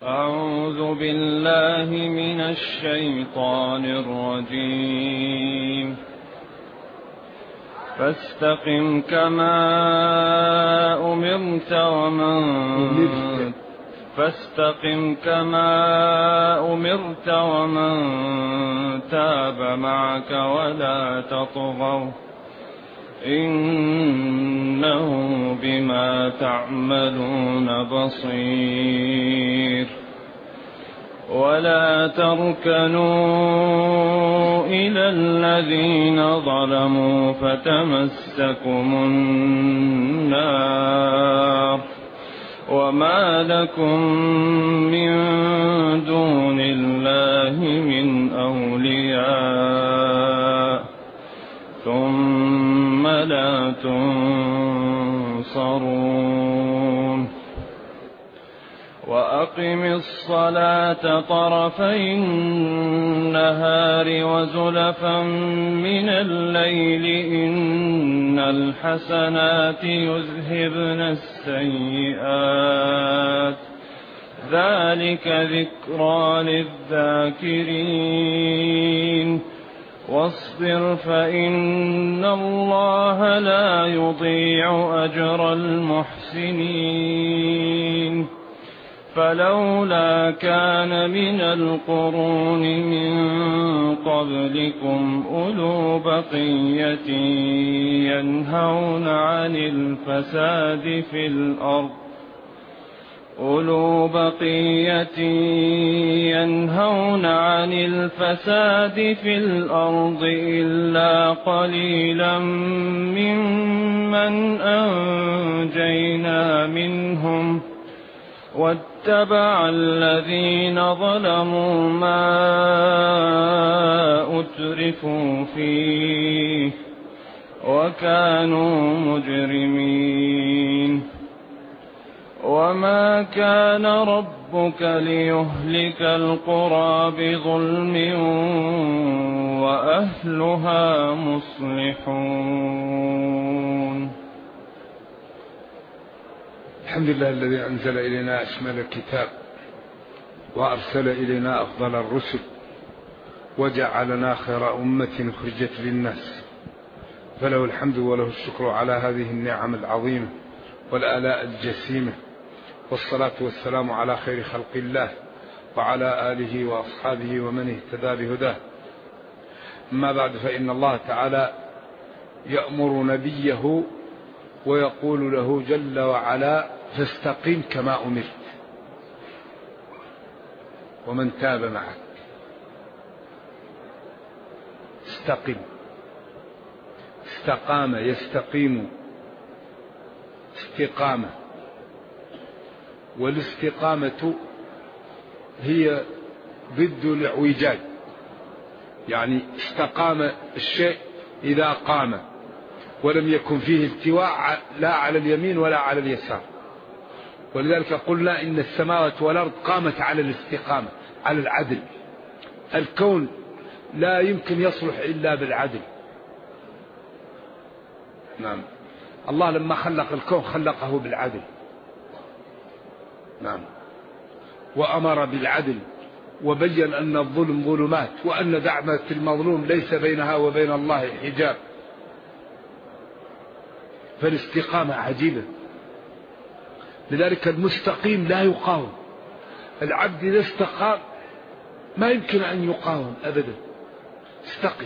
أعوذ بالله من الشيطان الرجيم. فاستقم كما أمرت ومن تاب معك ولا تطغوا إنه بما تعملون بصير. ولا تركنوا إلى الذين ظلموا فتمسكم النار وما لكم من دون الله من أولياء ثم لا تنصرون. وأقم الصلاة طرفي النهار وزلفا من الليل إن الحسنات يذهبن السيئات ذلك ذكرى للذاكرين. واصبر فإن الله لا يضيع أجر المحسنين. فلولا كان من القرون من قبلكم أولو بقية ينهون عن الفساد في الأرض إلا قليلا ممن أنجينا منهم واتبع الذين ظلموا ما أترفوا فيه وكانوا مجرمين. وما كان ربك ليهلك القرى بظلم وأهلها مصلحون. الحمد لله الذي أنزل إلينا أشمل الكتاب وأرسل إلينا أفضل الرسل وجعلنا خير أمة أخرجت للناس، فله الحمد وله الشكر على هذه النعم العظيمة والآلاء الجسيمة، والصلاة والسلام على خير خلق الله وعلى آله وأصحابه ومن اهتدى بهداه. أما بعد، فإن الله تعالى يأمر نبيه ويقول له جل وعلا: فاستقم كما أمرت ومن تاب معك. استقم، استقام يستقيم استقامة، والاستقامة هي ضد الاعوجاج، يعني استقام الشيء إذا قام ولم يكن فيه التواء لا على اليمين ولا على اليسار. ولذلك قلنا إن السماوات والأرض قامت على الاستقامة، على العدل. الكون لا يمكن يصلح إلا بالعدل. نعم، الله لما خلق الكون خلقه بالعدل. نعم، وأمر بالعدل وبين أن الظلم ظلمات وأن دعوة المظلوم ليس بينها وبين الله حجاب. فالاستقامة عجيبة، لذلك المستقيم لا يقاوم. العبد إذا استقام ما يمكن أن يقاوم أبدا، استقم.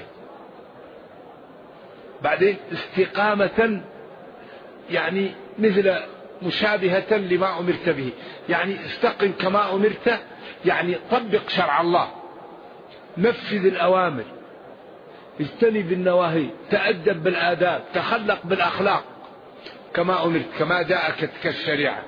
بعدين استقامة يعني مثل مشابهة لما أمرت به، يعني استقم كما أمرت، يعني طبق شرع الله، نفذ الأوامر، اجتنب النواهي، تأدب بالآداب، تخلق بالأخلاق كما أمرت، كما جاءت كالشريعة.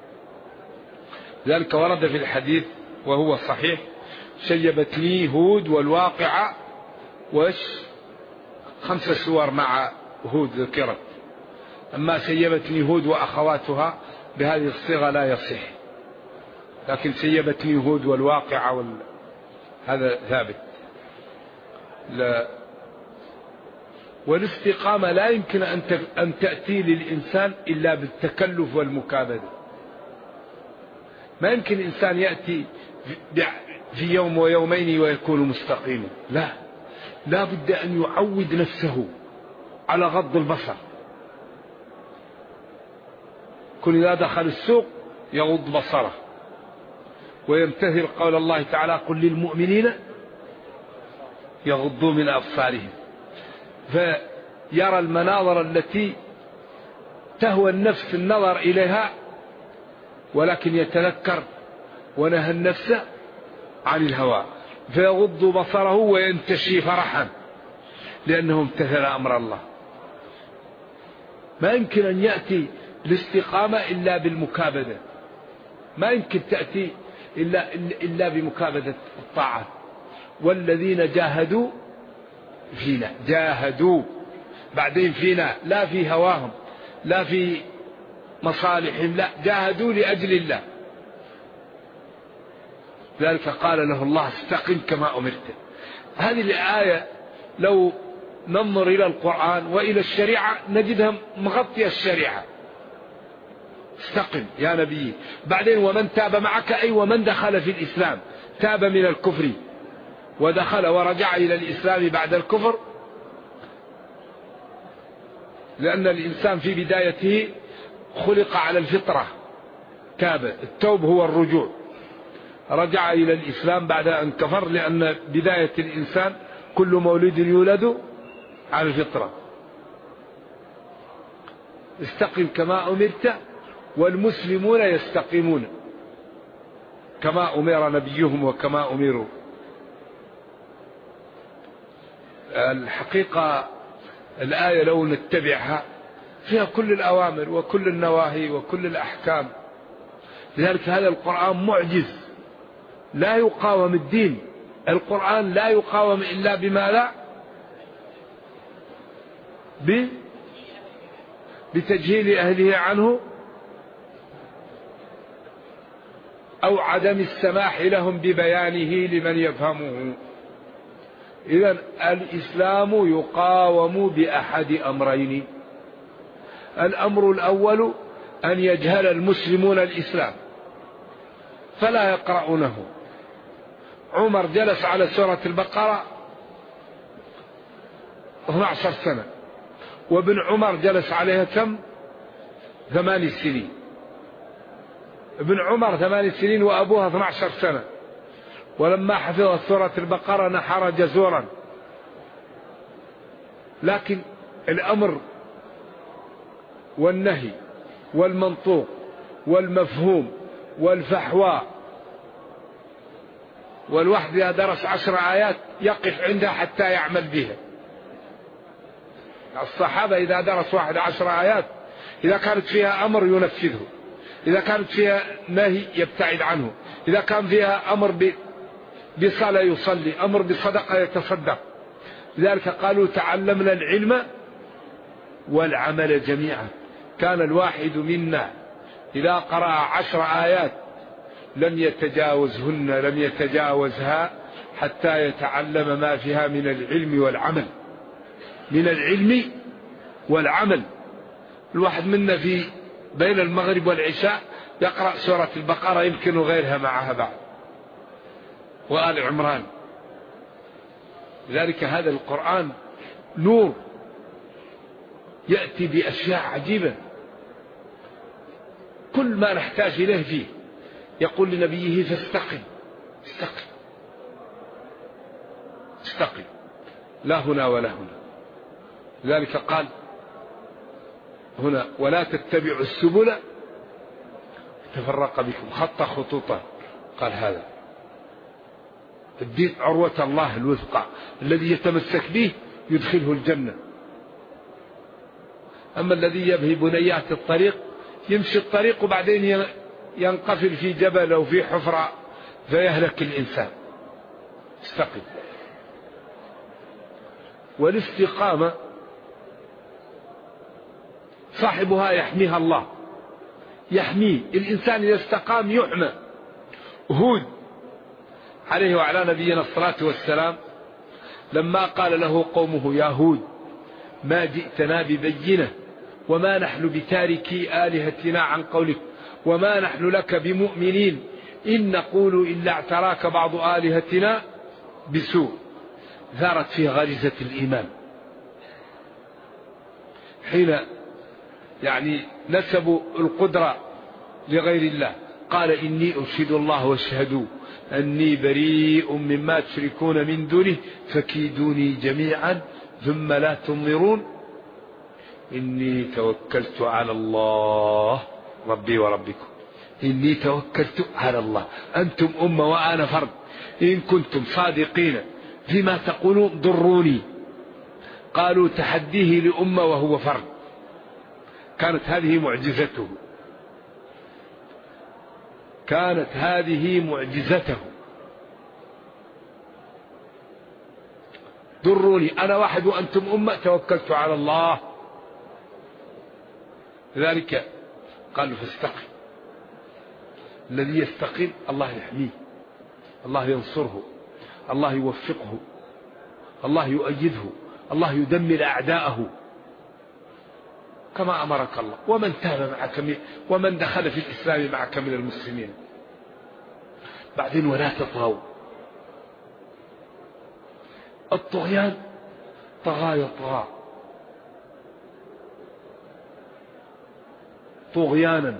ذلك ورد في الحديث وهو صحيح: شيبتني هود والواقعة، وش 5 سور مع هود ذكرت. أما شيبتني هود وأخواتها بهذه الصيغة لا يصح، لكن شيبتني هود والواقعة هذا ثابت. لا، والاستقامة لا يمكن أن تأتي للإنسان إلا بالتكلف والمكابدة. ما يمكن إنسان يأتي في يوم ويومين ويكون مستقيما، لا بد أن يعود نفسه على غض البصر. كل إذا دخل السوق يغض بصره ويمتثل قول الله تعالى: قل للمؤمنين يغضوا من أبصارهم. فيرى المناظر التي تهوى النفس النظر إليها، ولكن يتذكر ونهى النفس عن الهوى، فيغض بصره وينتشي فرحا لأنه امتثل أمر الله. ما يمكن أن يأتي الاستقامة إلا بالمكابدة، ما يمكن تأتي إلا بمكابدة الطاعة. والذين جاهدوا فينا، جاهدوا بعدين فينا، لا في هواهم لا في مصالحهم، لا، جاهدوا لأجل الله. ذلك قال له الله: استقم كما أمرت. هذه الآية لو ننظر إلى القرآن وإلى الشريعة نجدها مغطية الشريعة. استقم يا نبي. بعدين ومن تاب معك، أي ومن دخل في الإسلام، تاب من الكفر ودخل ورجع إلى الإسلام بعد الكفر، لأن الإنسان في بدايته خلق على الفطرة، تاب، التوب هو الرجوع، رجع إلى الإسلام بعد أن كفر، لأن بداية الإنسان كل مولود يولد على الفطرة. استقم كما أمرت والمسلمون يستقيمون كما أمر نبيهم وكما أمروا. الحقيقة الآية لو نتبعها فيها كل الأوامر وكل النواهي وكل الأحكام. لذلك هذا القرآن معجز، لا يقاوم الدين. القرآن لا يقاوم إلا بما لا بتجهيل أهله عنه أو عدم السماح لهم ببيانه لمن يفهمه. إذن الإسلام يقاوم بأحد أمرين: الأمر الأول أن يجهل المسلمون الإسلام فلا يقرؤونه. عمر جلس على سورة البقرة 12 سنة، وابن عمر جلس عليها كم؟ 8 سنين. ابن عمر 8 سنين وأبوها 12 سنة، ولما حفظ سورة البقرة نحر جزورا. لكن الأمر والنهي والمنطوق والمفهوم والفحوى، والواحد إذا درس 10 آيات يقف عندها حتى يعمل بها. الصحابة إذا درس واحد 10 آيات، إذا كانت فيها أمر ينفذه، إذا كانت فيها نهي يبتعد عنه، إذا كان فيها أمر بصلاة يصلي، أمر بصدقة يتصدق. لذلك قالوا: تعلمنا العلم والعمل جميعا. كان الواحد منا إذا قرأ 10 آيات لم يتجاوزهن، لم يتجاوزها حتى يتعلم ما فيها من العلم والعمل، من العلم والعمل. الواحد منا في بين المغرب والعشاء يقرأ سورة البقرة، يمكن غيرها معها بعد، وآل عمران. لذلك هذا القرآن نور يأتي بأشياء عجيبة، كل ما نحتاج إليه فيه. يقول لنبيه: فاستقم، استقم، استقم، لا هنا ولا هنا. لذلك قال هنا: ولا تتبعوا السبل تفرق بكم، خط خطوطا. قال هذا الدين عروة الله الوثقى، الذي يتمسك به يدخله الجنة. أما الذي يبهي بنيات الطريق، يمشي الطريق وبعدين ينقفل في جبل أو في حفرة فيهلك الإنسان. استقم. والاستقامة صاحبها يحميها الله، يحميه. الإنسان إذا استقام يحمى. هود عليه وعلى نبينا الصلاة والسلام لما قال له قومه: يا هود ما جئتنا ببينة وما نحن بتاركي آلهتنا عن قولك وما نحن لك بمؤمنين إن نقول إلا اعتراك بعض آلهتنا بسوء. ثارت فيه غريزة الإيمان حين نسبوا القدرة لغير الله. قال إني أشهد الله واشهدوا أني بريء مما تشركون من دونه فكيدوني جميعا ثم لا تنظرون إني توكلت على الله ربي وربكم. إني توكلت على الله. أنتم أمة وأنا فرد، إن كنتم صادقين فيما تقولون ضروني. قالوا تحديه لأمة وهو فرد. كانت هذه معجزته، كانت هذه معجزته. ضروني أنا واحد وأنتم أمة، توكلت على الله. لذلك قالوا فاستقم. الذي يستقيم الله يحميه، الله ينصره، الله يوفقه، الله يؤيده، الله يدمر أعداءه كما أمرك الله. ومن تاب معك ومن دخل في الإسلام معك من المسلمين. بعدين ولا تطغوا. الطغيان طغى يطغى طغيانا.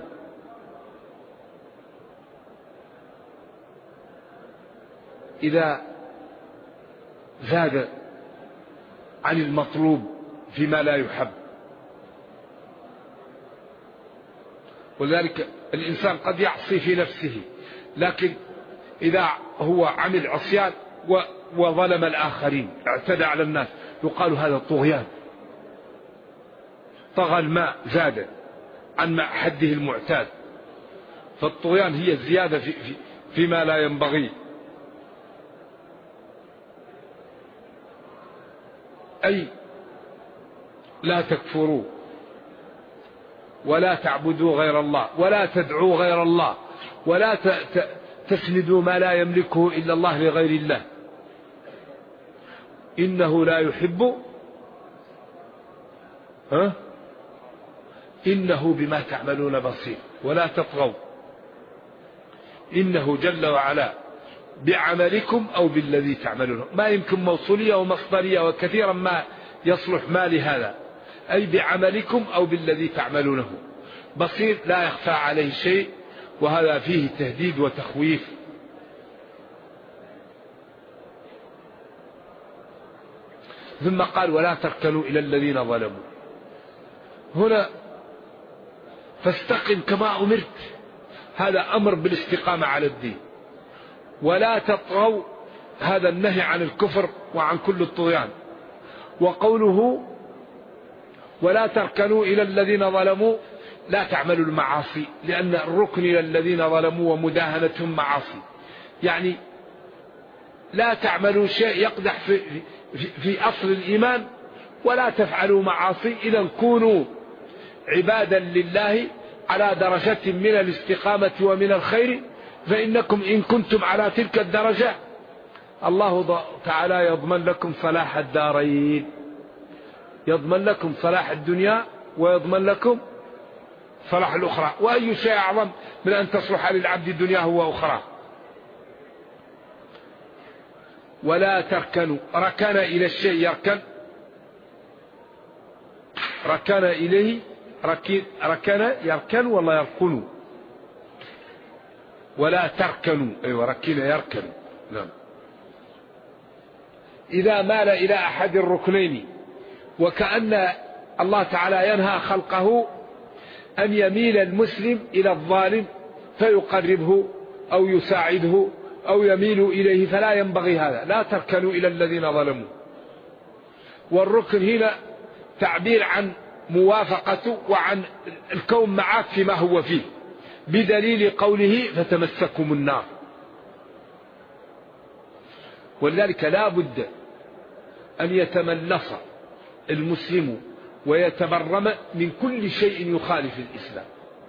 إذا زاد عن المطلوب فيما لا يحب. ولذلك الإنسان قد يعصي في نفسه، لكن إذا هو عمل عصيان وظلم الآخرين، اعتدى على الناس، يقال هذا طغيان. طغى الماء، زاد عن حده المعتاد. فالطغيان هي الزيادة فيما لا ينبغي. أي لا تكفروا ولا تعبدوا غير الله ولا تدعوا غير الله ولا تسندوا ما لا يملكه إلا الله لغير الله. إنه لا يحب إنه بما تعملون بصير. ولا تطغوا. إنه جل وعلا بعملكم أو بالذي تعملونه. ما يمكن موصولية ومصدرية، وكثيرا ما يصلح ما لهذا. أي بعملكم أو بالذي تعملونه بصير، لا يخفى عليه شيء. وهذا فيه تهديد وتخويف. ثم قال ولا تركنوا إلى الذين ظلموا. هنا فاستقم كما أمرت، هذا أمر بالاستقامة على الدين. ولا تطغوا، هذا النهي عن الكفر وعن كل الطغيان. وقوله ولا تركنوا إلى الذين ظلموا، لا تعملوا المعاصي، لأن الركن إلى الذين ظلموا ومداهنتهم معاصي. يعني لا تعملوا شيء يقدح في أصل الإيمان، ولا تفعلوا معاصي. إذا كونوا عبادا لله على درجة من الاستقامة ومن الخير، فإنكم إن كنتم على تلك الدرجة الله تعالى يضمن لكم صلاح الدارين. يضمن لكم صلاح الدنيا ويضمن لكم صلاح الأخرى. وأي شيء أعظم من أن تصلح للعبد دنياه وأخرى. ولا تركنوا. ركن إلى الشيء يركن، ركن إليه، ركن يركن ولا يركن. ولا تركنوا، أيوة ركن يركن. نعم. إذا مال إلى أحد الركنين، وكأن الله تعالى ينهى خلقه أن يميل المسلم إلى الظالم فيقربه أو يساعده أو يميل إليه، فلا ينبغي هذا. لا تركنوا إلى الذين ظلموا. والركن هنا تعبير عن موافقته وعن الكون معك فيما هو فيه، بدليل قوله فتمسكم النار. ولذلك لا بد أن يتملص المسلم ويتبرم من كل شيء يخالف الإسلام.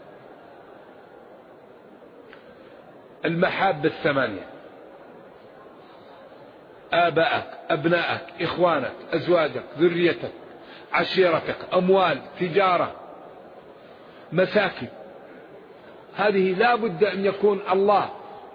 المحاب الثمانية: آبائك، أبنائك، إخوانك، أزواجك، ذريتك، عشيرتك، أموال، تجارة، مساكن. هذه لا بد أن يكون الله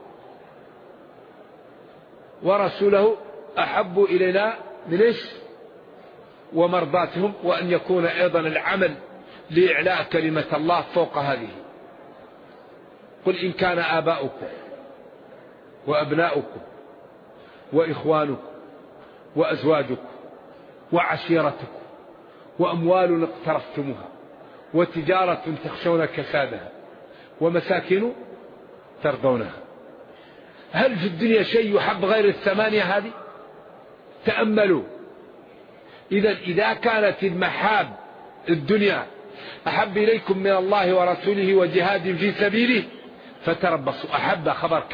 ورسوله أحب إلينا من إيش ومرضاتهم، وأن يكون أيضا العمل لإعلاء كلمة الله فوق هذه. قل إن كان آباؤكم وأبناؤكم وإخوانكم وأزواجكم وعشيرتكم وأموال اقترفتموها وتجارة تخشون كسادها ومساكن ترضونها. هل في الدنيا شيء يحب غير الثمانية هذه؟ تأملوا. إذا كانت المحاب الدنيا أحب إليكم من الله ورسوله وجهاد في سبيله فتربصوا. أحب خبر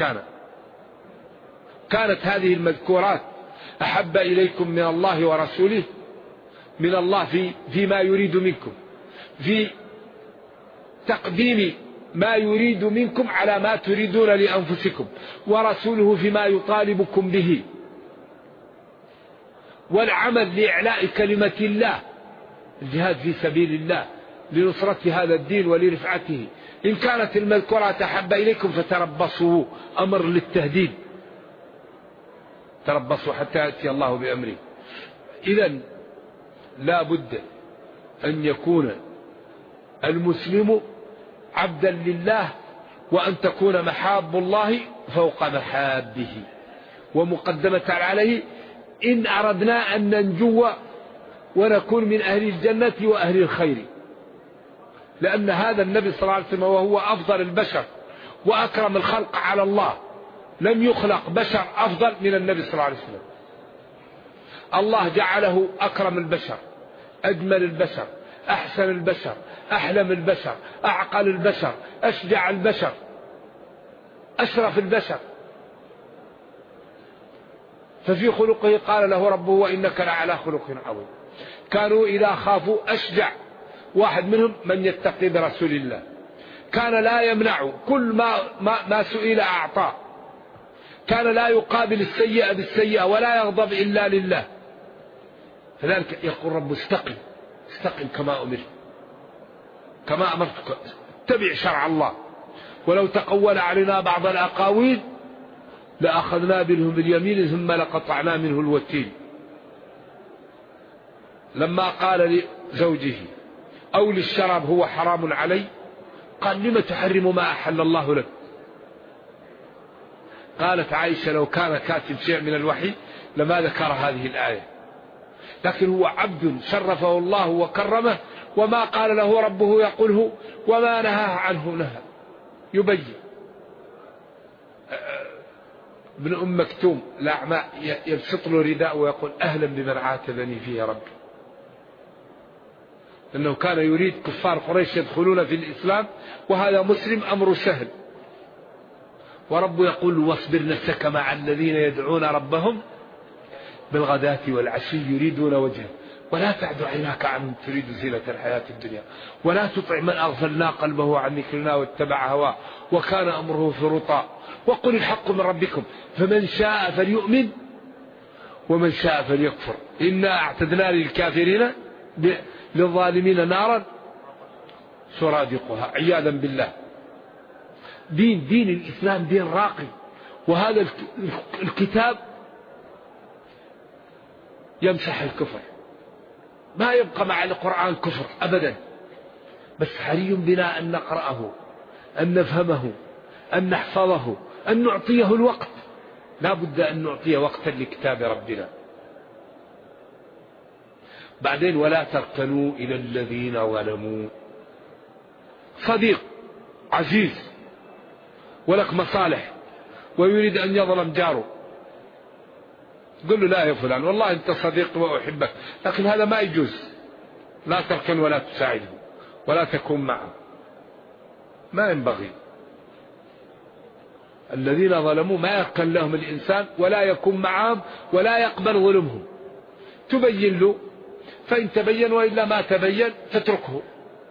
كانت هذه المذكورات أحب إليكم من الله ورسوله، من الله فيما يريد منكم، في تقديم ما يريد منكم على ما تريدون لأنفسكم، ورسوله فيما يطالبكم به، والعمل لإعلاء كلمة الله، الجهاد في سبيل الله لنصرة هذا الدين ولرفعته. إن كانت المذكورات أحب إليكم فتربصوا، أمر للتهديد، تربصوا حتى يأتي الله بأمره. إذن لا بد أن يكون المسلم عبدا لله، وأن تكون محاب الله فوق محابه ومقدمة عليه، إن أردنا أن ننجو ونكون من أهل الجنة وأهل الخير. لأن هذا النبي صلى الله عليه وسلم وهو أفضل البشر وأكرم الخلق على الله، لم يخلق بشر أفضل من النبي صلى الله عليه وسلم. الله جعله أكرم البشر، أجمل البشر، أحسن البشر، أحلم البشر، أعقل البشر، أشجع البشر، أشرف البشر. ففي خلقه قال له ربه وإنك لعلى خلق عظيم. كانوا إذا خافوا أشجع واحد منهم من يتقي برسول الله، كان لا يمنع، كل ما سئل أعطاه، كان لا يقابل السيئة بالسيئة ولا يغضب إلا لله. فذلك يقول رب استقم كما أمرت، كما أمرتك، اتبع شرع الله. ولو تقول علينا بعض الأقاويل لأخذنا منه باليمين ثم لقطعنا منه الوتين. لما قال لزوجه أو للشراب هو حرام علي، قال لم تحرم ما أحل الله لك؟ قالت عائشة لو كان كاتب شيء من الوحي لما ذكر هذه الآية. لكن هو عبد شرفه الله وكرمه، وما قال له ربه يقوله، وما نهاه عنه نهى، يبين. ابن أم مكتوم الأعمى يبسط له رداء ويقول أهلا بمن عاتبني فيه ربي. أنه كان يريد كفار قريش يدخلون في الإسلام وهذا مسلم أمر سهل. ورب يقول واصبر نفسك مع الذين يدعون ربهم بالغداة والعشي يريدون وجهه ولا تعد عيناك عنهم تريد زينة الحياة الدنيا ولا تطع من أغفلنا قلبه عن ذكرنا واتبع هواه وكان أمره فرطا وقل الحق من ربكم فمن شاء فليؤمن ومن شاء فليكفر إنا أعتدنا للكافرين للظالمين نارا سرادقها عياذا بالله. دين الإسلام دين راقي، وهذا الكتاب يمسح الكفر، ما يبقى مع القرآن كفر أبدا. بس حري بنا أن نقرأه، أن نفهمه، أن نحفظه، أن نعطيه الوقت. لا بد أن نعطيه وقتا لكتاب ربنا. بعدين ولا تركنوا إلى الذين ظلموا. صديق عزيز ولك مصالح ويريد أن يظلم جاره، قل له لا يا فلان والله أنت صديق وأحبك، لكن هذا ما يجوز. لا تركن ولا تساعده ولا تكون معه، ما ينبغي. الذين ظلموا ما يركن لهم الإنسان ولا يكون معهم ولا يقبل ظلمهم. تبين له فإن تبين، وإلا ما تبين فتركه.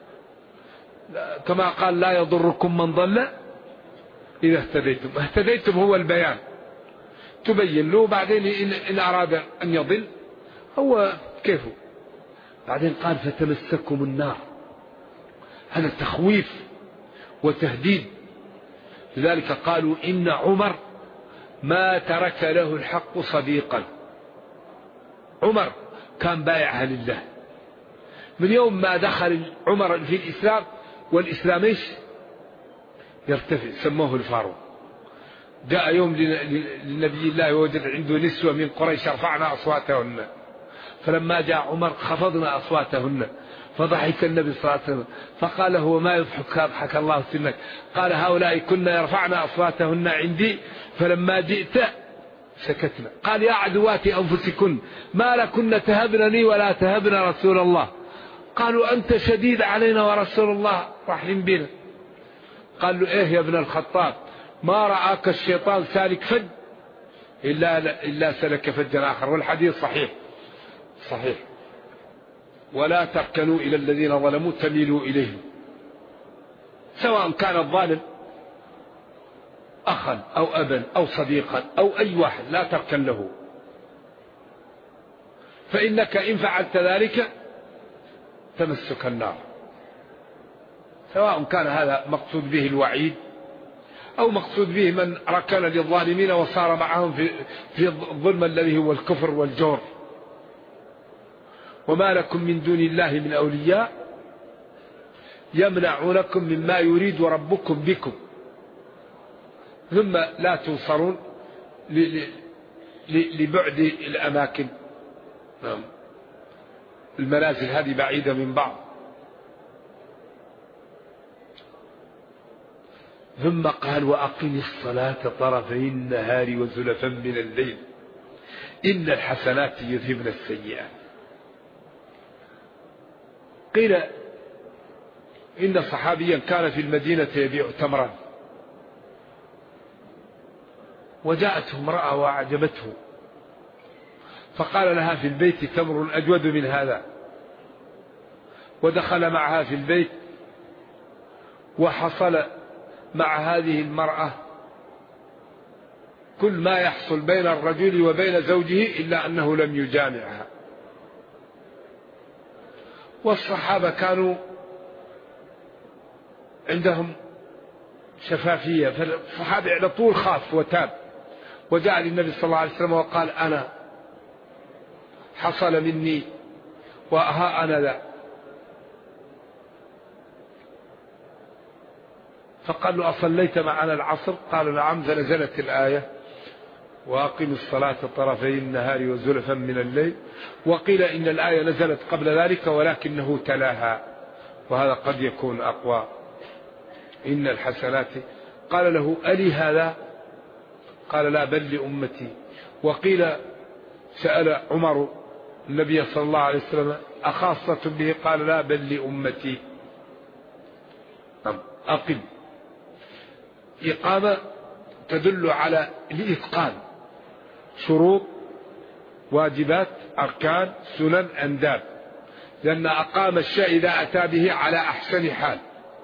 كما قال لا يضركم من ضل إذا اهتديتم. اهتديتم هو البيان، تبين له. بعدين إن أراد أن يضل هو كيفه. بعدين قال فتمسكم النار، هذا تخويف وتهديد لذلك قالوا إن عمر ما ترك له الحق صديقا. عمر كان بايعها لله من يوم ما دخل عمر في الإسلام، والإسلام إيش يرتفع، سموه الفاروق. جاء يوم للنبي الله ووجد عنده نسوة من قريش رفعنا أصواتهن، فلما جاء عمر خفضنا أصواتهن، فضحك النبي صلى الله عليه وسلم فقال هو ما يضحك؟ أضحك الله سنك. قال هؤلاء كنا يرفعن أصواتهن عندي فلما جئت سكتنا. قال يا عدوات أنفسكن ما لكن تهبنني ولا تهبن رسول الله. قالوا أنت شديد علينا ورسول الله رحم بنا. قال له إيه يا ابن الخطاب، ما رآك الشيطان سالك فج إلا سلك فجا آخر. والحديث صحيح صحيح. ولا تركنوا إلى الذين ظلموا تميلوا إليهم، سواء كان الظالم أخا أو أبا أو صديقا أو أي واحد، لا تركن له، فإنك إن فعلت ذلك تمسك النار. سواء كان هذا مقصود به الوعيد أو مقصود به من ركن للظالمين وصار معهم في الظلم الذي هو الكفر والجور. وما لكم من دون الله من أولياء يمنعونكم مما يريد ربكم بكم ثم لا توصلون لبعد الأماكن. المنازل هذه بعيدة من بعض. ثم قال وأقم الصلاة طرفي النهار وزلفا من الليل إن الحسنات يذهبن السيئات. قيل إن صحابيا كان في المدينة يبيع تمرا، وجاءته امرأة وأعجبته فقال لها في البيت تمر أجود من هذا، ودخل معها في البيت وحصل مع هذه المرأة كل ما يحصل بين الرجل وبين زوجه إلا أنه لم يجامعها. والصحابة كانوا عندهم شفافية، فالصحابي على طول خاف وتاب وجاء للنبي صلى الله عليه وسلم وقال أنا حصل مني وها أنا ذا. فقال له أصليت معنا العصر؟ قال نعم. نزلت الآية وأقم الصلاة طرفي النهار وزلفا من الليل. وقيل إن الآية نزلت قبل ذلك ولكنه تلاها، وهذا قد يكون أقوى. إن الحسنات. قال له ألي هذا؟ قال لا بل لأمتي. وقيل سأل عمر النبي صلى الله عليه وسلم أخاصة به؟ قال لا بل لأمتي. أقم إقامة تدل على الإتقان، شروط واجبات أركان سنن أنداب، لأن أقام الشيء إذا أتى به على أحسن حال.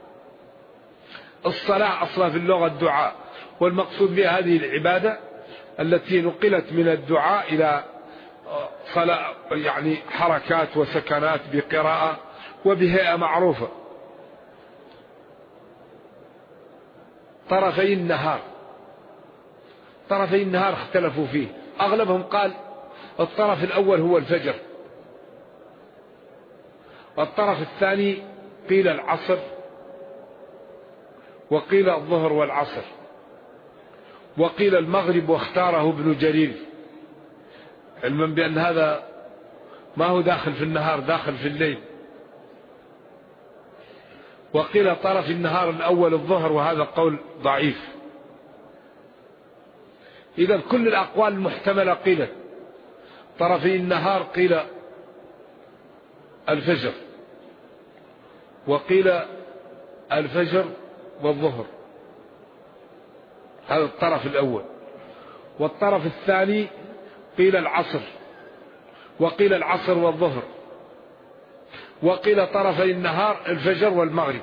الصلاة أصلا في اللغة الدعاء، والمقصود بها هذه العبادة التي نقلت من الدعاء إلى صلاة، يعني حركات وسكنات بقراءة وبهيئة معروفة. طرفي النهار، طرفي النهار اختلفوا فيه، أغلبهم قال الطرف الأول هو الفجر، والطرف الثاني قيل العصر، وقيل الظهر والعصر، وقيل المغرب واختاره ابن جرير علما بأن هذا ما هو داخل في النهار، داخل في الليل. وقيل طرف النهار الأول الظهر، وهذا قول ضعيف. إذا كل الأقوال المحتملة قيلت. طرفي النهار قيل الفجر، وقيل الفجر والظهر، هذا الطرف الأول. والطرف الثاني قيل العصر، وقيل العصر والظهر، وقيل طرفي النهار الفجر والمغرب.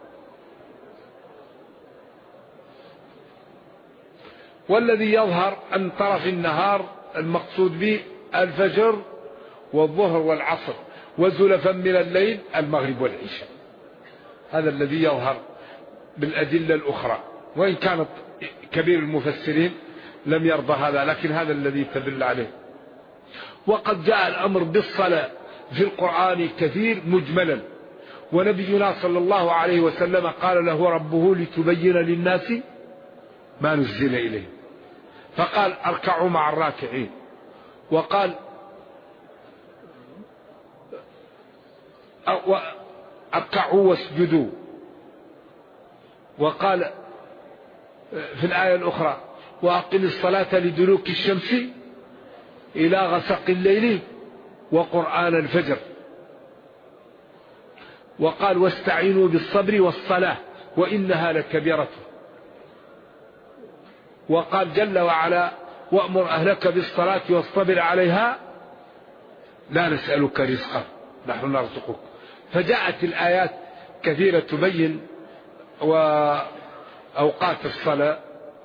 والذي يظهر أن طرف النهار المقصود به الفجر والظهر والعصر، وزلفا من الليل المغرب والعشاء. هذا الذي يظهر بالأدلة الأخرى. وإن كانت كبير المفسرين لم يرضى هذا، لكن هذا الذي تدل عليه. وقد جاء الأمر بالصلاة في القرآن كثير مجملا، ونبينا صلى الله عليه وسلم قال له ربه لتبين للناس ما نزل إليه، فقال اركعوا مع الراكعين، وقال اركعوا واسجدوا، وقال في الآية الأخرى وأقم الصلاة لدلوك الشمس إلى غسق الليل وقرآن الفجر، وقال واستعينوا بالصبر والصلاة وإنها لكبيرة، وقال جل وعلا وأمر أهلك بالصلاة واصطبر عليها لا نسألك رزقا نحن نرزقك. فجاءت الآيات كثيرة تبين وأوقات الصلاة.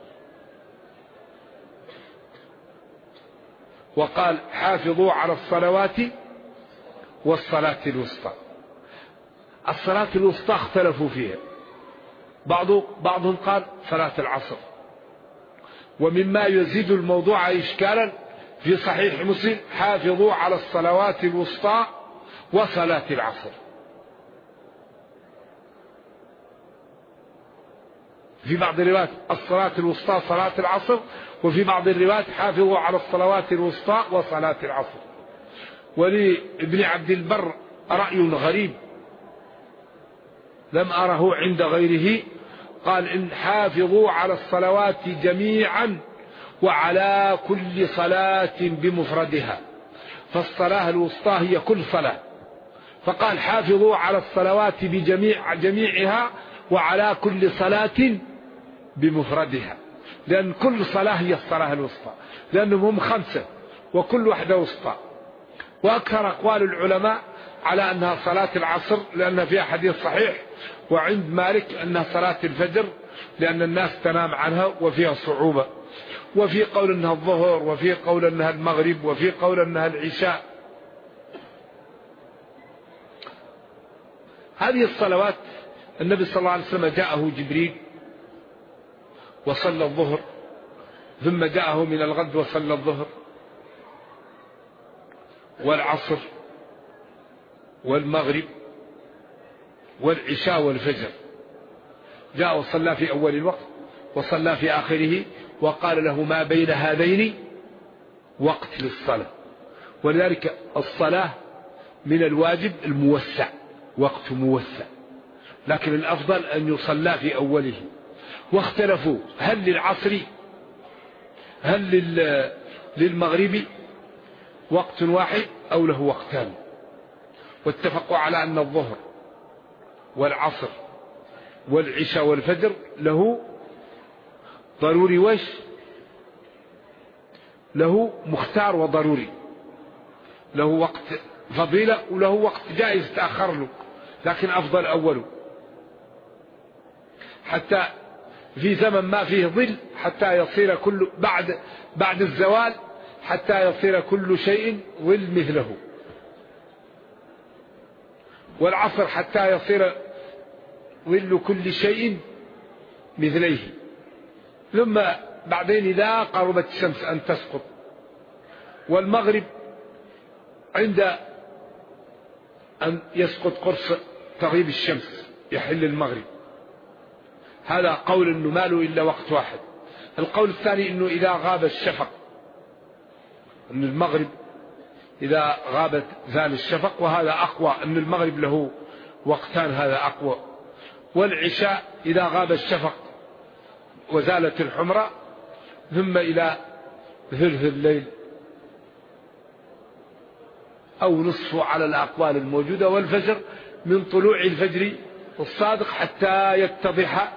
وقال حافظوا على الصلوات والصلاة الوسطى. الصلاة الوسطى اختلفوا فيها، بعضهم قال صلاة العصر. ومما يزيد الموضوع إشكالا في صحيح مسلم حافظوا على الصلوات الوسطى وصلاة العصر. في بعض الروايات الصلاة الوسطى صلاة العصر، وفي بعض الروايات حافظوا على الصلوات الوسطى وصلاة العصر. ولابن عبد البر رأي غريب لم أره عند غيره، قال إن حافظوا على الصلوات جميعا وعلى كل صلاة بمفردها، فالصلاة الوسطى هي كل صلاة، فقال حافظوا على الصلوات جميعها وعلى كل صلاة بمفردها، لأن كل صلاة هي الصلاة الوسطى، لأنهم هم 5 وكل واحدة وسطى. وأكثر أقوال العلماء على أنها صلاة العصر لأن فيها حديث صحيح، وعند مالك أنها صلاة الفجر لأن الناس تنام عنها وفيها صعوبة، وفي قول أنها الظهر، وفي قول أنها المغرب، وفي قول أنها العشاء. هذه الصلوات النبي صلى الله عليه وسلم جاءه جبريل وصلى الظهر، ثم جاءه من الغد وصلى الظهر والعصر والمغرب والعشاء والفجر. جاء وصلى في أول الوقت وصلى في آخره، وقال له ما بين هذين وقت للصلاة. ولذلك الصلاة من الواجب الموسع، وقت موسع، لكن الأفضل أن يصلى في أوله. واختلفوا هل للعصر هل للمغرب وقت واحد أو له وقتان، واتفقوا على أن الظهر والعصر والعشاء والفجر له ضروري له مختار وضروري، له وقت فضيلة وله وقت جائز تأخر له، لكن أفضل أوله، حتى في زمن ما فيه ظل حتى يصير كل بعد الزوال حتى يصير كل شيء ظل مثله، والعصر حتى يصير ظل كل شيء مثليه، ثم بعدين إذا قربت الشمس أن تسقط. والمغرب عند أن يسقط قرص تغيب الشمس يحل المغرب. هذا قول أنه ما له إلا وقت واحد. القول الثاني أنه إذا غاب الشفق، أن المغرب إذا غابت زال الشفق، وهذا أقوى، أن المغرب له وقتان، هذا أقوى. والعشاء إذا غاب الشفق وزالت الحمرة ثم إلى ثلث الليل أو نصفه على الأقوال الموجودة. والفجر من طلوع الفجر الصادق حتى يتضح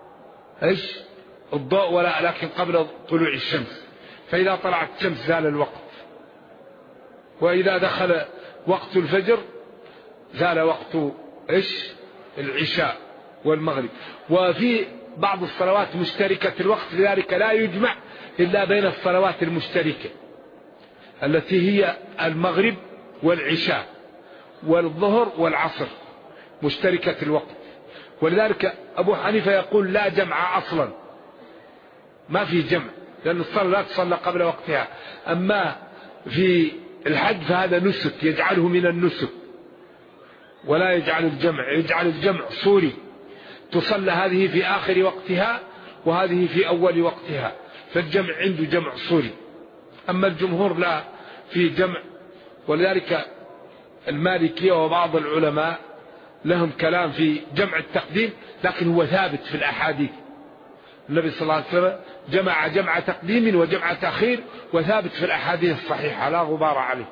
الضوء، ولا لكن قبل طلوع الشمس، فإذا طلعت الشمس زال الوقت. وإذا دخل وقت الفجر زال وقت العشاء والمغرب. وفي بعض الصلوات مشتركة الوقت، لذلك لا يجمع إلا بين الصلوات المشتركة التي هي المغرب والعشاء والظهر والعصر مشتركة الوقت. ولذلك أبو حنيفة يقول لا جمع أصلا ما في جمع، لأن الصلاة لا تصلى قبل وقتها. أما في الحج فهذا نسك يجعله من النسك، ولا يجعل الجمع، يجعل الجمع صوري، تصلى هذه في آخر وقتها وهذه في أول وقتها، فالجمع عنده جمع صوري. أما الجمهور لا، في جمع. ولذلك المالكية وبعض العلماء لهم كلام في جمع التقديم، لكن هو ثابت في الأحاديث. النبي صلى الله عليه وسلم جمع تقديم وجمع تأخير، وثابت في الأحاديث الصحيحة لا غبار عليه.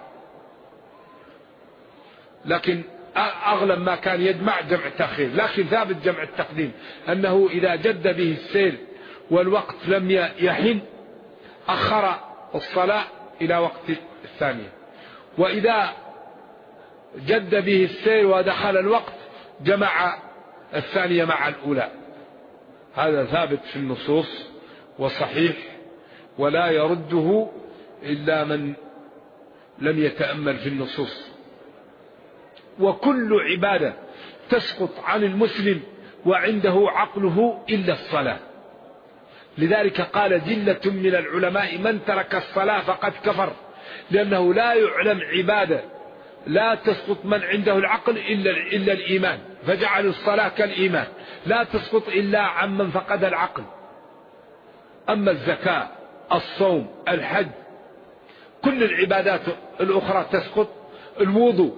لكن أغلب ما كان يجمع جمع تأخير، لكن ثابت جمع التقديم، أنه إذا جد به السيل والوقت لم يحن أخر الصلاة إلى وقت الثانية، وإذا جد به السيل ودخل الوقت جمع الثانية مع الأولى. هذا ثابت في النصوص وصحيح، ولا يرده إلا من لم يتأمل في النصوص. وكل عبادة تسقط عن المسلم وعنده عقله إلا الصلاة. لذلك قال جلة من العلماء: من ترك الصلاة فقد كفر، لأنه لا يعلم عبادة لا تسقط من عنده العقل إلا الإيمان، فجعل الصلاة كالإيمان لا تسقط إلا عمن فقد العقل. أما الزكاة، الصوم، الحج، كل العبادات الأخرى تسقط، الوضوء،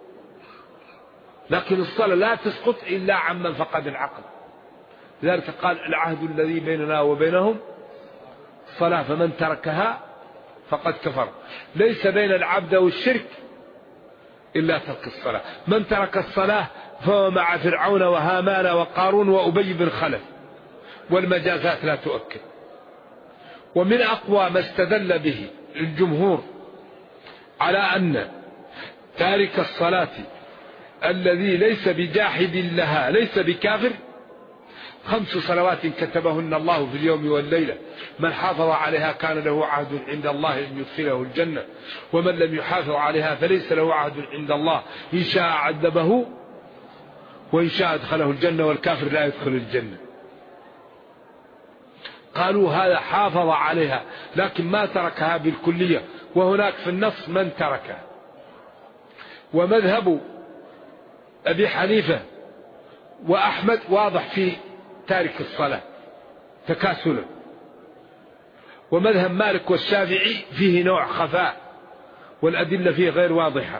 لكن الصلاة لا تسقط إلا عمن فقد العقل. لذلك قال: العهد الذي بيننا وبينهم الصلاة فمن تركها فقد كفر. ليس بين العبد والشرك إلا ترك الصلاة. من ترك الصلاة فهو مع فرعون وهامان وقارون وأبي بن خلف، والمجازات لا تؤكد. ومن أقوى ما استدل به الجمهور على أن تارك الصلاة الذي ليس بجاحد لها ليس بكافر: 5 صلوات كتبهن الله في اليوم والليلة، من حافظ عليها كان له عهد عند الله أن يدخله الجنة، ومن لم يحافظ عليها فليس له عهد عند الله، إن شاء عذبه وإن شاء أدخله الجنة، والكافر لا يدخل الجنة. قالوا هذا حافظ عليها لكن ما تركها بالكلية، وهناك في النص من تركها. ومذهب أبي حنيفة وأحمد واضح في تارك الصلاة تكاسلا، ومذهب مالك والشافعي فيه نوع خفاء والأدلة فيه غير واضحة.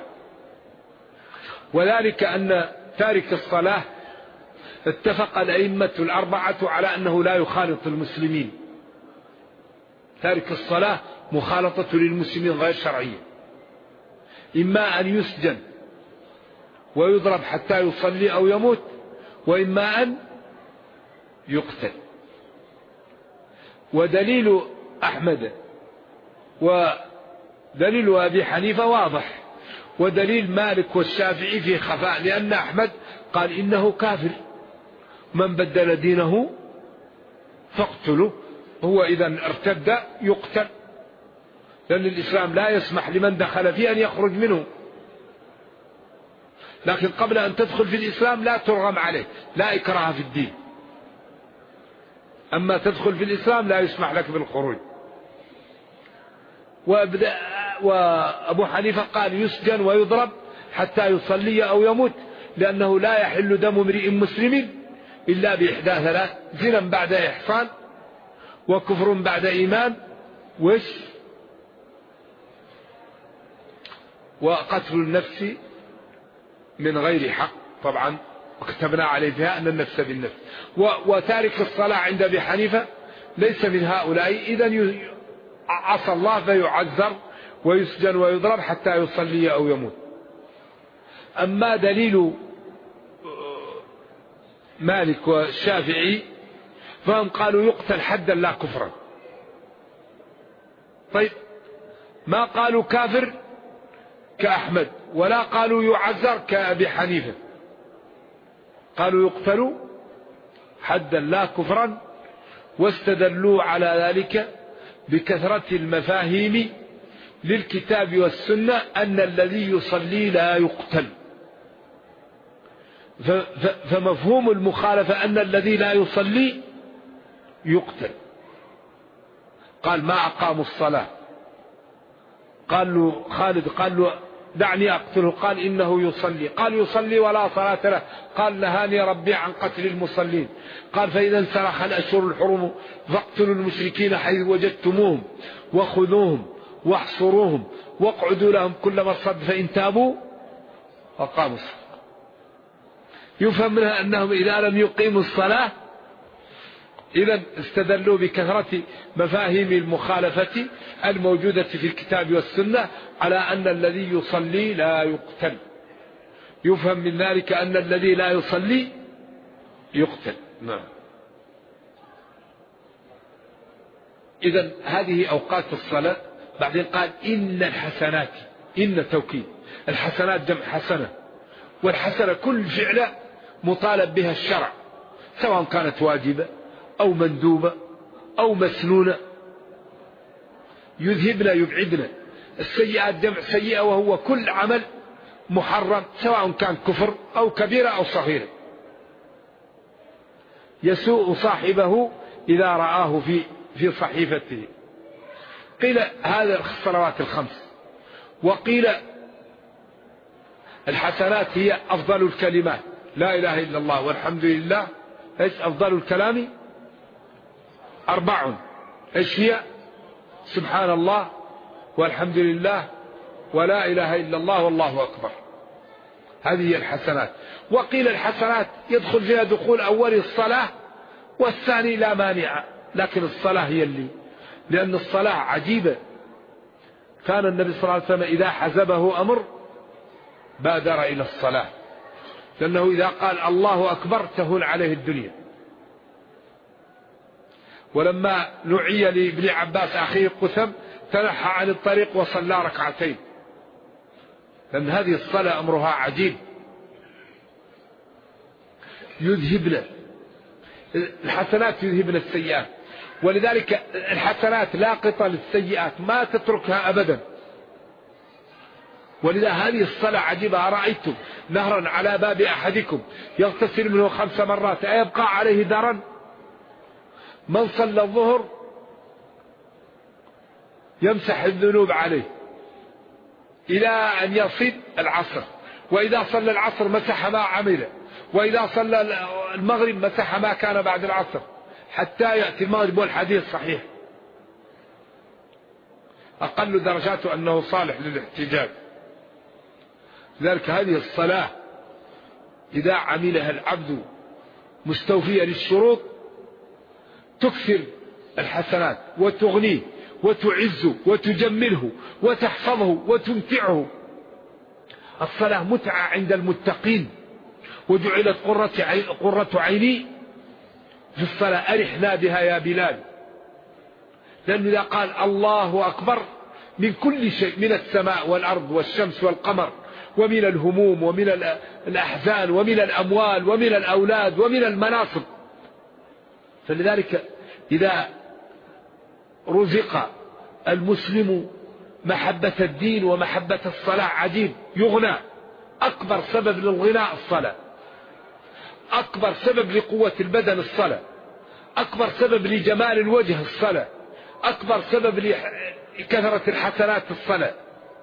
وذلك أن تارك الصلاة اتفق الأئمة الأربعة على أنه لا يخالط المسلمين. تارك الصلاة مخالطة للمسلمين غير شرعية، إما أن يسجن ويضرب حتى يصلي أو يموت، وإما أن يقتل. ودليل أحمد ودليل أبي حنيفة واضح، ودليل مالك والشافعي في خفاء، لأن أحمد قال إنه كافر، من بدل دينه فاقتله، هو إذا ارتد يقتل، لأن الإسلام لا يسمح لمن دخل فيه أن يخرج منه. لكن قبل أن تدخل في الإسلام لا ترغم عليه، لا إكراه في الدين. أما تدخل في الإسلام لا يسمح لك بالخروج. وأبو حنيفة قال يسجن ويضرب حتى يصلي أو يموت، لأنه لا يحل دم امرئ مسلم إلا بإحدى 3: زنا بعد إحصان، وكفر بعد إيمان، وقتل النفس من غير حق. طبعا وكتبنا عليه فيها أن النفس بالنفس. وتارك الصلاة عند أبي حنيفة ليس من هؤلاء، إذن عصى الله فيعذر ويسجن ويضرب حتى يصلي أو يموت. أما دليل مالك والشافعي فهم قالوا يقتل حدا لا كفرا. طيب ما قالوا كافر كأحمد، ولا قالوا يعذر كأبي حنيفة، قالوا يقتل حدا لا كفرا، واستدلوا على ذلك بكثرة المفاهيم للكتاب والسنة أن الذي يصلي لا يقتل. فمفهوم المخالفة أن الذي لا يصلي يقتل. قال ما أقاموا الصلاة. قال له خالد قال له دعني أقتله. قال إنه يصلي. قال يصلي ولا صلاة له. قال نهاني ربي عن قتل المصلين. قال فإذا انسلخ الأشهر الحرم فاقتلوا المشركين حيث وجدتموهم وخذوهم واحصروهم واقعدوا لهم كل مرصد فإن تابوا وقاموا الصلاة. يفهم منها أنهم إذا لم يقيموا الصلاة إذا استدلوا بكثرة مفاهيم المخالفة الموجودة في الكتاب والسنة على أن الذي يصلي لا يقتل. يفهم من ذلك أن الذي لا يصلي يقتل. نعم. إذا هذه أوقات الصلاة. بعدين قال إن الحسنات، إن توكيد، الحسنات جمع حسنة، والحسنة كل فعلة مطالب بها الشرع سواء كانت واجبة أو مندوبة أو مسنونة. يذهبنا يبعدنا. السيئات جمع سيئة وهو كل عمل محرم سواء كان كفر أو كبيرة أو صغيرة. يسوء صاحبه إذا رآه في صحيفته. قيل هذا الصلوات الخمس، وقيل الحسنات هي أفضل الكلمات، لا إله إلا الله والحمد لله. إيش أفضل الكلام؟ 4. إيش هي؟ سبحان الله والحمد لله ولا إله إلا الله والله أكبر. هذه هي الحسنات. وقيل الحسنات يدخل فيها دخول أول الصلاة والثاني لا مانع، لكن الصلاة هي اللي، لأن الصلاة عجيبة. كان النبي صلى الله عليه وسلم إذا حزبه أمر بادر إلى الصلاة، لأنه إذا قال الله أكبر تهون عليه الدنيا. ولما نعي لابن عباس أخيه قثم تنحى عن الطريق وصلى ركعتين، لأن هذه الصلاة أمرها عجيب. يذهبنا الحسنات، يذهبنا السيئات، ولذلك الحسنات لاقطة للسيئات ما تتركها أبدا. ولذا هذه الصلاة عجيبة. أرأيتم نهرا على باب أحدكم يغتسل منه 5 مرات أيبقى عليه درا؟ من صلى الظهر يمسح الذنوب عليه إلى أن يصل العصر، وإذا صلى العصر مسح ما عمله، وإذا صلى المغرب مسح ما كان بعد العصر حتى يأتي المغرب، والحديث صحيح. أقل درجاته أنه صالح للاحتجاج. لذلك هذه الصلاة إذا عملها العبد مستوفية للشروط تكثر الحسنات وتغنيه وتعزه وتجمله وتحفظه وتمتعه. الصلاة متعة عند المتقين، وجعلت قرة عيني في الصلاة. أرحنا بها يا بلال، لأنه إذا قال الله أكبر من كل شيء، من السماء والأرض والشمس والقمر ومن الهموم ومن الأحزان ومن الأموال ومن الأولاد ومن المناصب. فلذلك إذا رزق المسلم محبة الدين ومحبة الصلاة عجيب يغنى. أكبر سبب للغناء الصلاة، أكبر سبب لقوة البدن الصلاة، أكبر سبب لجمال الوجه الصلاة، أكبر سبب لكثرة الحسنات الصلاة.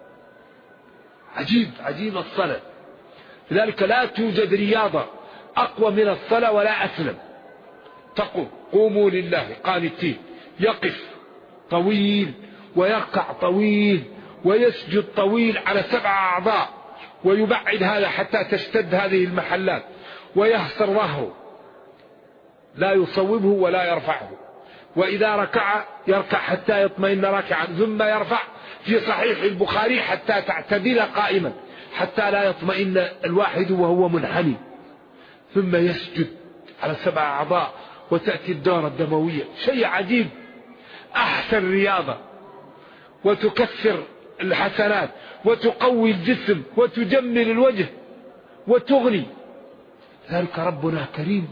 عجيب الصلاة. لذلك لا توجد رياضة أقوى من الصلاة ولا أسلم. تقول قوموا لله قانتين، يقف طويل ويركع طويل ويسجد طويل على 7 أعضاء، ويبعد هذا حتى تشتد هذه المحلات، ويهصر ظهره لا يصوبه ولا يرفعه، وإذا ركع يركع حتى يطمئن راكعا، ثم يرفع في صحيح البخاري حتى تعتدل قائما حتى لا يطمئن الواحد وهو منحني، ثم يسجد على 7 أعضاء وتأتي الدورة الدموية. شيء عجيب. أحسن رياضة، وتكثر الحسنات وتقوي الجسم وتجمل الوجه وتغني. ذلك ربنا كريم.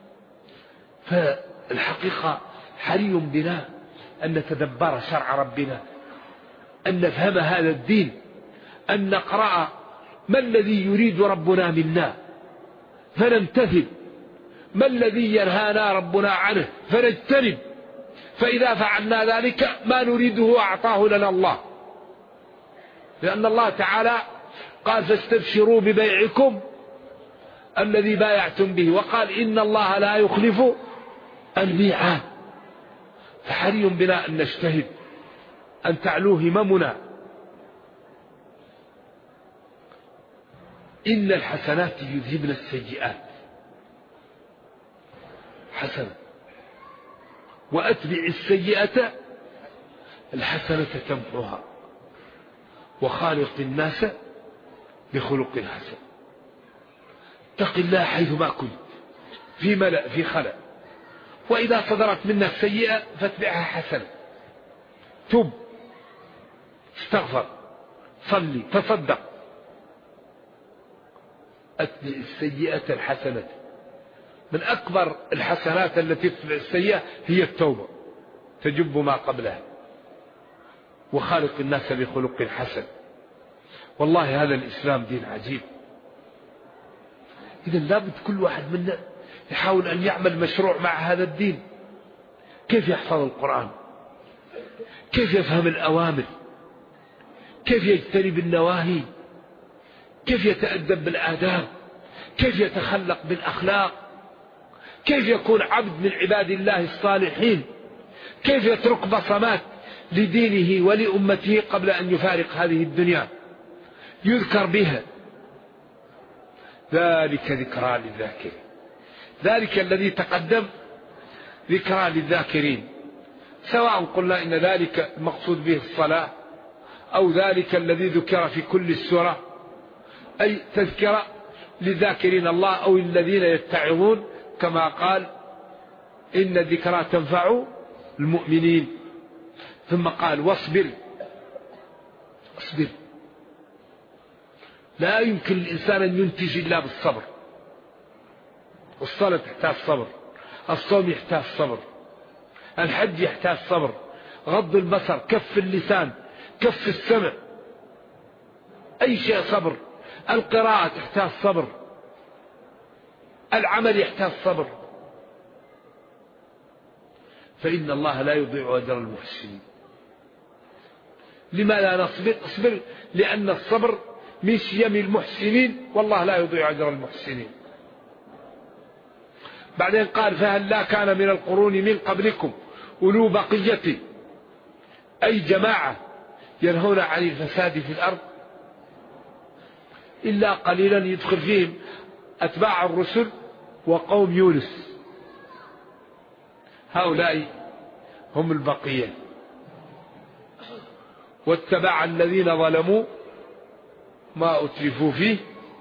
فالحقيقة حري بنا أن نتدبر شرع ربنا، أن نفهم هذا الدين، أن نقرأ ما الذي يريد ربنا منا فنمتثل، ما الذي ينهانا ربنا عنه فنجتنب، فإذا فعلنا ذلك ما نريده أعطاه لنا الله، لأن الله تعالى قال فاستبشروا ببيعكم الذي بايعتم به، وقال إن الله لا يخلف الميعاد. فحري بنا أن نجتهد أن تعلو هممنا. إن الحسنات يذهبن السيئات، حسنة، وأتبع السيئة الحسنة تمحوها، وخالق الناس بخلق حسن. اتق الله حيثما كنت، في ملأ في خلأ، وإذا صدرت منك سيئة فاتبعها حسنة، تب، استغفر، صلي، تصدق. أتبع السيئة الحسنة. من أكبر الحسنات التي تتبع السيئة هي التوبة، تجب ما قبلها، وخالق الناس بخلق حسن. والله هذا الإسلام دين عجيب. إذن لابد كل واحد منا يحاول أن يعمل مشروع مع هذا الدين. كيف يحفظ القرآن، كيف يفهم الأوامر، كيف يجتنب النواهي، كيف يتأدب بالآداب، كيف يتخلق بالأخلاق، كيف يكون عبد من عباد الله الصالحين، كيف يترك بصمات لدينه ولأمته قبل أن يفارق هذه الدنيا يذكر بها. ذلك ذكرى للذاكرين، ذلك الذي تقدم ذكرى للذاكرين، سواء قلنا إن ذلك المقصود به الصلاة، أو ذلك الذي ذكر في كل السورة، أي تذكرة للذاكرين الله أو الذين يتعظون، كما قال إن الذكرى تنفع المؤمنين. ثم قال واصبر، اصبر. لا يمكن الإنسان أن ينتج إلا بالصبر. الصلاة تحتاج صبر، الصوم يحتاج صبر، الحج يحتاج صبر، غض البصر، كف اللسان، كف السمع، أي شيء صبر، القراءة تحتاج صبر، العمل يحتاج صبر. فإن الله لا يضيع أجر المحسنين. لما لا نصبر؟ اصبر لأن الصبر من شيم المحسنين، والله لا يضيع أجر المحسنين. بعدين قال فهل لا كان من القرون من قبلكم أولو بقية، أي جماعة ينهون عن الفساد في الأرض إلا قليلا يدخل فيهم أتباع الرسل وقوم يونس، هؤلاء هم البقية. واتبع الذين ظلموا ما أترفوا فيه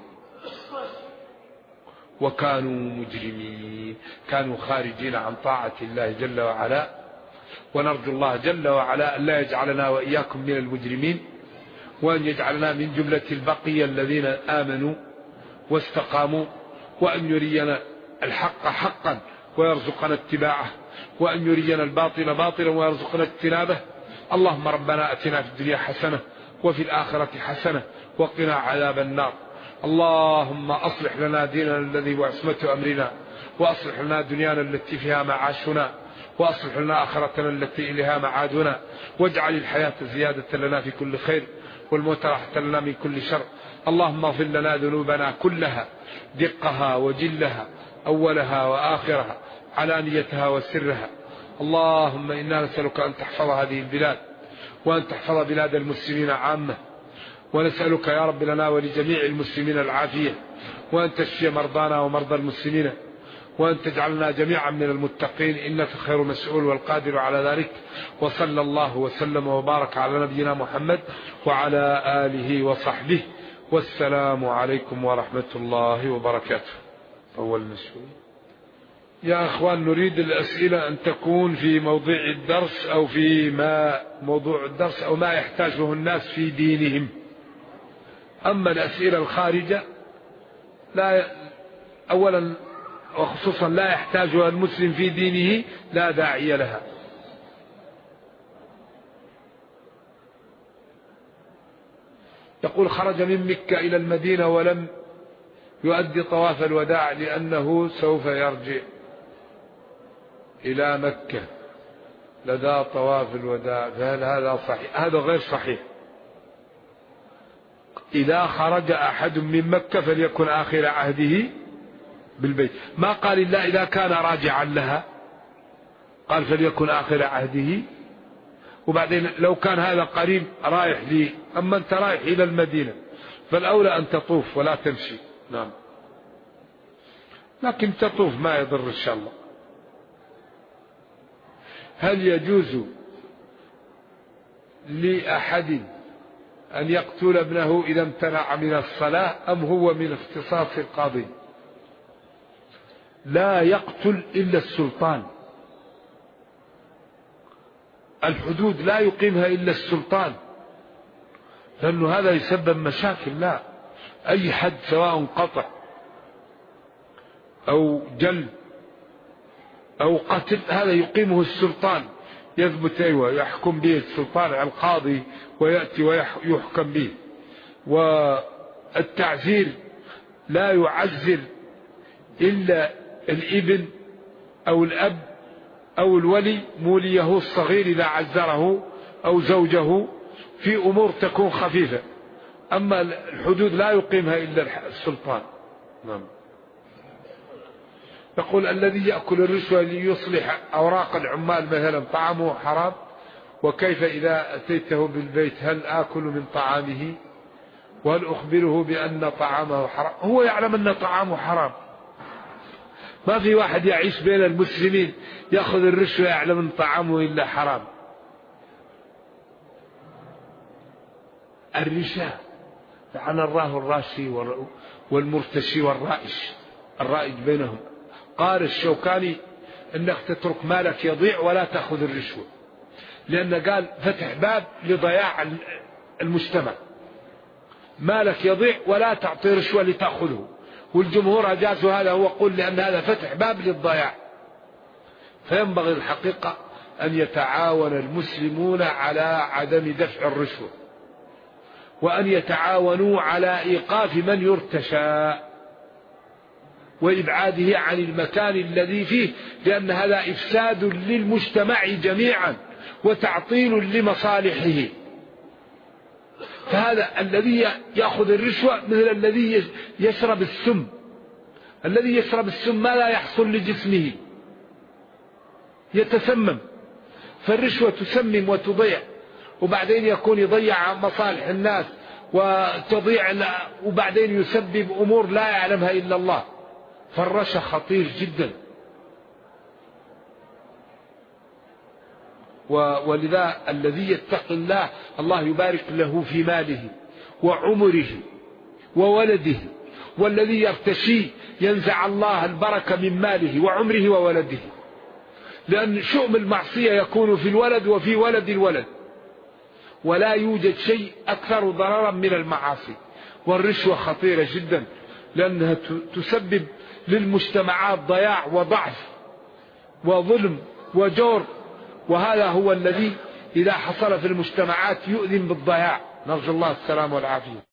وكانوا مجرمين، كانوا خارجين عن طاعة الله جل وعلا. ونرجو الله جل وعلا أن لا يجعلنا وإياكم من المجرمين، وأن يجعلنا من جملة البقية الذين آمنوا واستقاموا، وأن يرينا الحق حقا ويرزقنا اتباعه، وأن يرينا الباطل باطلا ويرزقنا اجتنابه. اللهم ربنا أتنا في الدنيا حسنة وفي الآخرة حسنة وقنا عذاب النار. اللهم أصلح لنا ديننا الذي هو عصمة أمرنا، وأصلح لنا دنيانا التي فيها معاشنا، وأصلح لنا آخرتنا التي إليها معادنا، واجعل الحياة زيادة لنا في كل خير والموت راحة لنا من كل شر. اللهم اغفر لنا ذنوبنا كلها، دقها وجلها، أولها وآخرها، علانيتها وسرها. اللهم إنا نسألك أن تحفظ هذه البلاد، وأن تحفظ بلاد المسلمين عامة، ونسألك يا رب لنا ولجميع المسلمين العافية، وأن تشفي مرضانا ومرضى المسلمين، وأن تجعلنا جميعا من المتقين، إنك خير مسؤول والقادر على ذلك. وصلى الله وسلم وبارك على نبينا محمد وعلى آله وصحبه، والسلام عليكم ورحمة الله وبركاته. أول مسؤول يا أخوان، نريد الأسئلة أن تكون في موضوع الدرس أو في موضوع الدرس أو ما يحتاجه الناس في دينهم. أما الأسئلة الخارجة لا، أولا وخصوصا لا يحتاجها المسلم في دينه، لا داعي لها. يقول خرج من مكة إلى المدينة ولم يؤدي طواف الوداع لأنه سوف يرجع إلى مكة، لدى طواف الوداع، فهل هذا صحيح؟ هذا غير صحيح. إذا خرج أحد من مكة فليكن آخر عهده بالبيت، ما قال إلا إذا كان راجعا لها، قال فليكن آخر عهده. وبعدين لو كان هذا قريب رايح لي، أما أنت رايح إلى المدينة فالأولى أن تطوف ولا تمشي. نعم، لكن تطوف ما يضر إن شاء الله. هل يجوز لأحد أن يقتل ابنه إذا امتنع من الصلاة أم هو من اختصاص القاضي؟ لا يقتل إلا السلطان، الحدود لا يقيمها إلا السلطان، لأنه هذا يسبب مشاكل. لا، أي حد سواء قطع أو جلد أو قتل هذا يقيمه السلطان، يثبت يحكم به السلطان على القاضي ويأتي ويحكم به. والتعزير لا يعزر إلا الابن أو الأب أو الولي موليه الصغير إذا عزره أو زوجه في أمور تكون خفيفة، أما الحدود لا يقيمها إلا السلطان. نعم. يقول الذي يأكل الرشوة ليصلح أوراق العمال مثلا طعامه حرام، وكيف إذا أتيته بالبيت هل آكل من طعامه وهل أخبره بأن طعامه حرام؟ هو يعلم أن طعامه حرام، ما في واحد يعيش بين المسلمين يأخذ الرشوة يعلم أن طعامه إلا حرام. الرشاء لعن الله الراشي والمرتشي والرائش، الرائج بينهم. قال الشوكاني انك تترك مالك يضيع ولا تأخذ الرشوة، لأن قال فتح باب لضياع المجتمع، مالك يضيع ولا تعطي رشوة لتأخذه، والجمهور أجازوا هذا، هو قول لأن هذا فتح باب للضياع. فينبغي الحقيقة أن يتعاون المسلمون على عدم دفع الرشوة، وأن يتعاونوا على إيقاف من يرتشى وإبعاده عن المكان الذي فيه، لأن هذا إفساد للمجتمع جميعا وتعطيل لمصالحه. فهذا الذي يأخذ الرشوة مثل الذي يشرب السم، الذي يشرب السم ما لا يحصل لجسمه، يتسمم، فالرشوة تسمم وتضيع، وبعدين يكون يضيع مصالح الناس وتضيع، وبعدين يسبب أمور لا يعلمها إلا الله. فالرشا خطير جدا. ولذا الذي يتقي الله الله يبارك له في ماله وعمره وولده، والذي يرتشي ينزع الله البركة من ماله وعمره وولده، لأن شؤم المعصية يكون في الولد وفي ولد الولد، ولا يوجد شيء أكثر ضررا من المعاصي. والرشوة خطيرة جدا لأنها تسبب للمجتمعات ضياع وضعف وظلم وجور، وهذا هو الذي إذا حصل في المجتمعات يؤذن بالضياع. نرجو الله السلام والعافية.